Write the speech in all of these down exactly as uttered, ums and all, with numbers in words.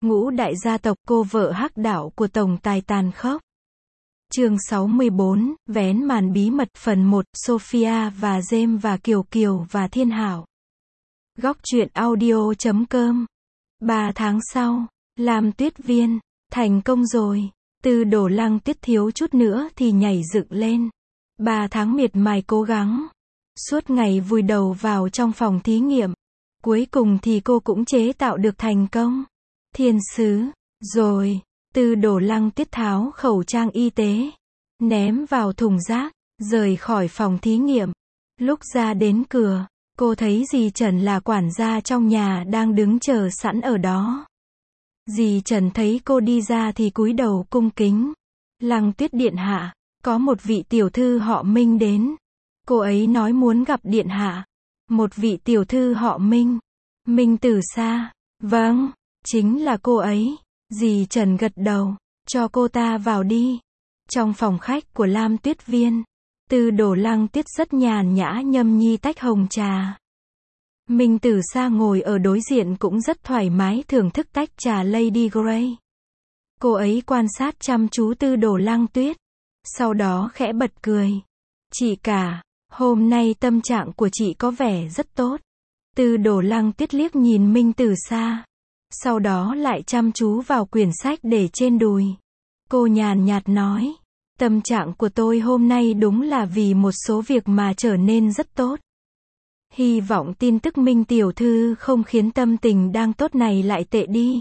Ngũ đại gia tộc, cô vợ hắc đạo của tổng tài tàn khốc. Chương sáu mươi bốn, vén màn bí mật phần một, Sophia và James và Kiều Kiều và Thiên Hảo. Góc truyện audio chấm com. Ba tháng sau, làm tuyết viên, thành công rồi. Tư Đồ Lăng Tuyết thiếu chút nữa thì nhảy dựng lên. Ba tháng miệt mài cố gắng. Suốt ngày vùi đầu vào trong phòng thí nghiệm. Cuối cùng thì cô cũng chế tạo được thành công. Thiên sứ. Rồi, Tư Đồ Lăng Tuyết tháo khẩu trang y tế. Ném vào thùng rác, rời khỏi phòng thí nghiệm. Lúc ra đến cửa, cô thấy dì Trần là quản gia trong nhà đang đứng chờ sẵn ở đó. Dì Trần thấy cô đi ra thì cúi đầu cung kính. Lăng Tuyết điện hạ, có một vị tiểu thư họ Minh đến. Cô ấy nói muốn gặp điện hạ. Một vị tiểu thư họ Minh. Minh Tử Sa. Vâng, chính là cô ấy. Dì Trần gật đầu, cho cô ta vào đi. Trong phòng khách của Lam Tuyết Viên, Tư Đồ Lăng Tuyết rất nhàn nhã nhâm nhi tách hồng trà. Minh Tử Sa ngồi ở đối diện cũng rất thoải mái thưởng thức tách trà Lady Grey. Cô ấy quan sát chăm chú Tư Đồ Lăng Tuyết, sau đó khẽ bật cười. Chị cả, hôm nay tâm trạng của chị có vẻ rất tốt. Tư Đồ Lăng Tuyết liếc nhìn Minh Tử Sa, sau đó lại chăm chú vào quyển sách để trên đùi. Cô nhàn nhạt nói, tâm trạng của tôi hôm nay đúng là vì một số việc mà trở nên rất tốt. Hy vọng tin tức Minh tiểu thư không khiến tâm tình đang tốt này lại tệ đi.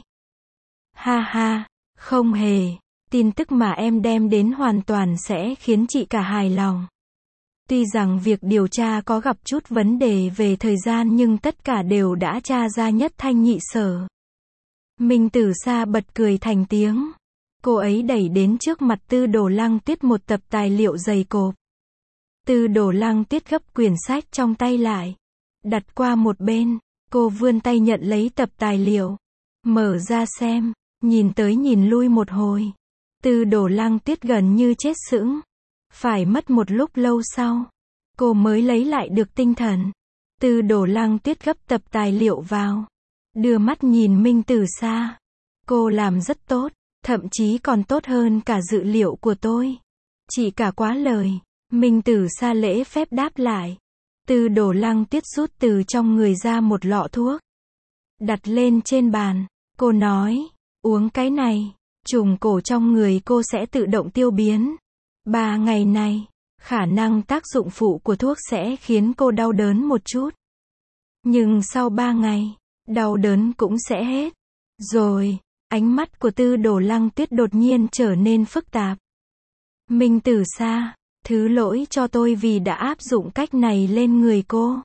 Ha ha, không hề, tin tức mà em đem đến hoàn toàn sẽ khiến chị cả hài lòng. Tuy rằng việc điều tra có gặp chút vấn đề về thời gian nhưng tất cả đều đã tra ra nhất thanh nhị sở. Minh Tử Sa bật cười thành tiếng. Cô ấy đẩy đến trước mặt Tư Đồ Lăng Tuyết một tập tài liệu dày cộp. Tư Đồ Lăng Tuyết gấp quyển sách trong tay lại, đặt qua một bên. Cô vươn tay nhận lấy tập tài liệu, mở ra xem, nhìn tới nhìn lui một hồi. Tư Đồ Lăng Tuyết gần như chết sững. Phải mất một lúc lâu sau, cô mới lấy lại được tinh thần. Tư Đồ Lăng Tuyết gấp tập tài liệu vào, đưa mắt nhìn Minh Tử Sa. Cô làm rất tốt, thậm chí còn tốt hơn cả dự liệu của tôi. Chị cả quá lời. Minh Tử Sa lễ phép đáp lại. Tư Đồ Lăng Tuyết rút từ trong người ra một lọ thuốc, đặt lên trên bàn. Cô nói, uống cái này, trùng cổ trong người cô sẽ tự động tiêu biến. Ba ngày này, khả năng tác dụng phụ của thuốc sẽ khiến cô đau đớn một chút. Nhưng sau ba ngày, đau đớn cũng sẽ hết. Rồi, ánh mắt của Tư Đồ Lăng Tuyết đột nhiên trở nên phức tạp. Minh Tử Sa, thứ lỗi cho tôi vì đã áp dụng cách này lên người cô.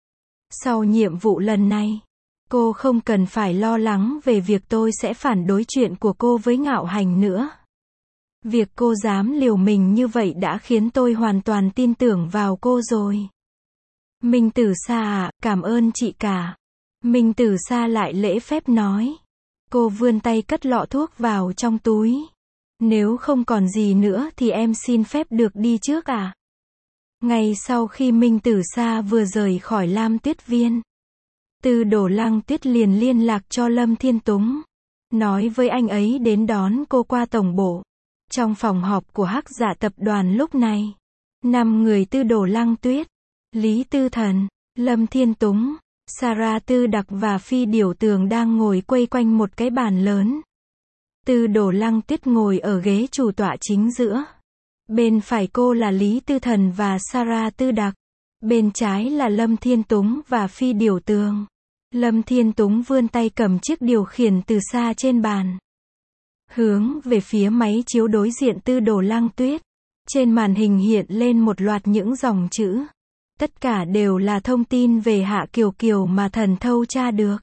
Sau nhiệm vụ lần này, cô không cần phải lo lắng về việc tôi sẽ phản đối chuyện của cô với Ngạo Hành nữa. Việc cô dám liều mình như vậy đã khiến tôi hoàn toàn tin tưởng vào cô rồi. Minh Tử Sa à, cảm ơn chị cả. Minh Tử Sa lại lễ phép nói. Cô vươn tay cất lọ thuốc vào trong túi. Nếu không còn gì nữa thì em xin phép được đi trước à? Ngay sau khi Minh Tử Sa vừa rời khỏi Lam Tuyết Viên, Tư Đồ Lăng Tuyết liền liên lạc cho Lâm Thiên Túng, nói với anh ấy đến đón cô qua tổng bộ. Trong phòng họp của Hắc Giả tập đoàn lúc này, năm người Tư Đồ Lăng Tuyết, Lý Tư Thần, Lâm Thiên Túng, Sarah Tư Đặc và Phi Điểu Tường đang ngồi quây quanh một cái bàn lớn. Tư Đồ Lăng Tuyết ngồi ở ghế chủ tọa chính giữa. Bên phải cô là Lý Tư Thần và Sarah Tư Đặc. Bên trái là Lâm Thiên Túng và Phi Điểu Tường. Lâm Thiên Túng vươn tay cầm chiếc điều khiển từ xa trên bàn, hướng về phía máy chiếu đối diện Tư Đồ Lăng Tuyết. Trên màn hình hiện lên một loạt những dòng chữ. Tất cả đều là thông tin về Hạ Kiều Kiều mà thần thâu tra được.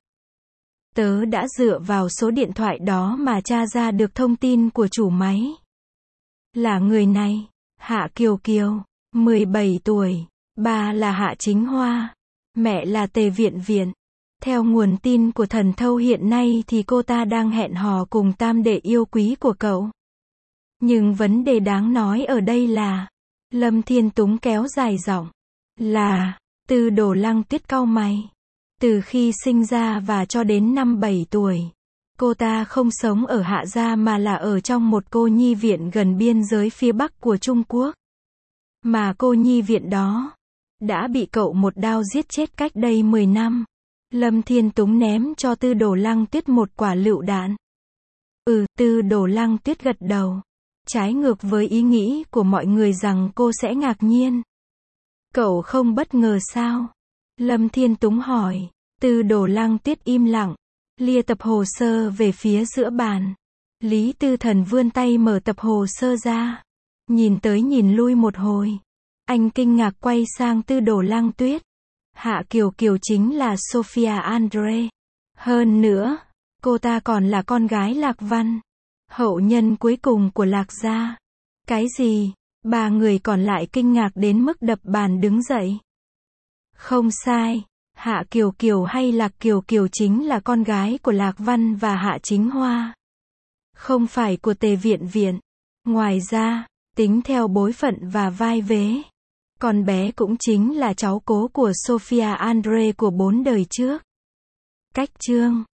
Tớ đã dựa vào số điện thoại đó mà tra ra được thông tin của chủ máy. Là người này, Hạ Kiều Kiều, mười bảy tuổi, ba là Hạ Chính Hoa, mẹ là Tề Viện Viện. Theo nguồn tin của thần thâu hiện nay thì cô ta đang hẹn hò cùng tam đệ yêu quý của cậu. Nhưng vấn đề đáng nói ở đây là, Lâm Thiên Túng kéo dài giọng, là, Tư Đồ Lăng Tuyết cau mày. Từ khi sinh ra và cho đến năm bảy tuổi, Cô ta không sống ở Hạ Gia mà là ở trong một cô nhi viện gần biên giới phía bắc của Trung Quốc. Mà cô nhi viện đó đã bị cậu một đao giết chết cách đây mười năm. Lâm Thiên Túng ném cho Tư Đồ Lăng Tuyết một quả lựu đạn. Ừ, Tư Đồ Lăng Tuyết gật đầu. Trái ngược với ý nghĩ của mọi người rằng cô sẽ ngạc nhiên. Cậu không bất ngờ sao? Lâm Thiên Túng hỏi. Tư Đồ Lăng Tuyết im lặng, lia tập hồ sơ về phía giữa bàn. Lý Tư Thần vươn tay mở tập hồ sơ ra. Nhìn tới nhìn lui một hồi. Anh kinh ngạc quay sang Tư Đồ Lăng Tuyết. Hạ Kiều Kiều chính là Sophia Andre. Hơn nữa, cô ta còn là con gái Lạc Văn, hậu nhân cuối cùng của Lạc gia. Cái gì? Ba người còn lại kinh ngạc đến mức đập bàn đứng dậy. Không sai, Hạ Kiều Kiều hay Lạc Kiều Kiều chính là con gái của Lạc Văn và Hạ Chính Hoa. Không phải của Tề Viện Viện. Ngoài ra, tính theo bối phận và vai vế, con bé cũng chính là cháu cố của Sophia Andre của bốn đời trước. Cách chương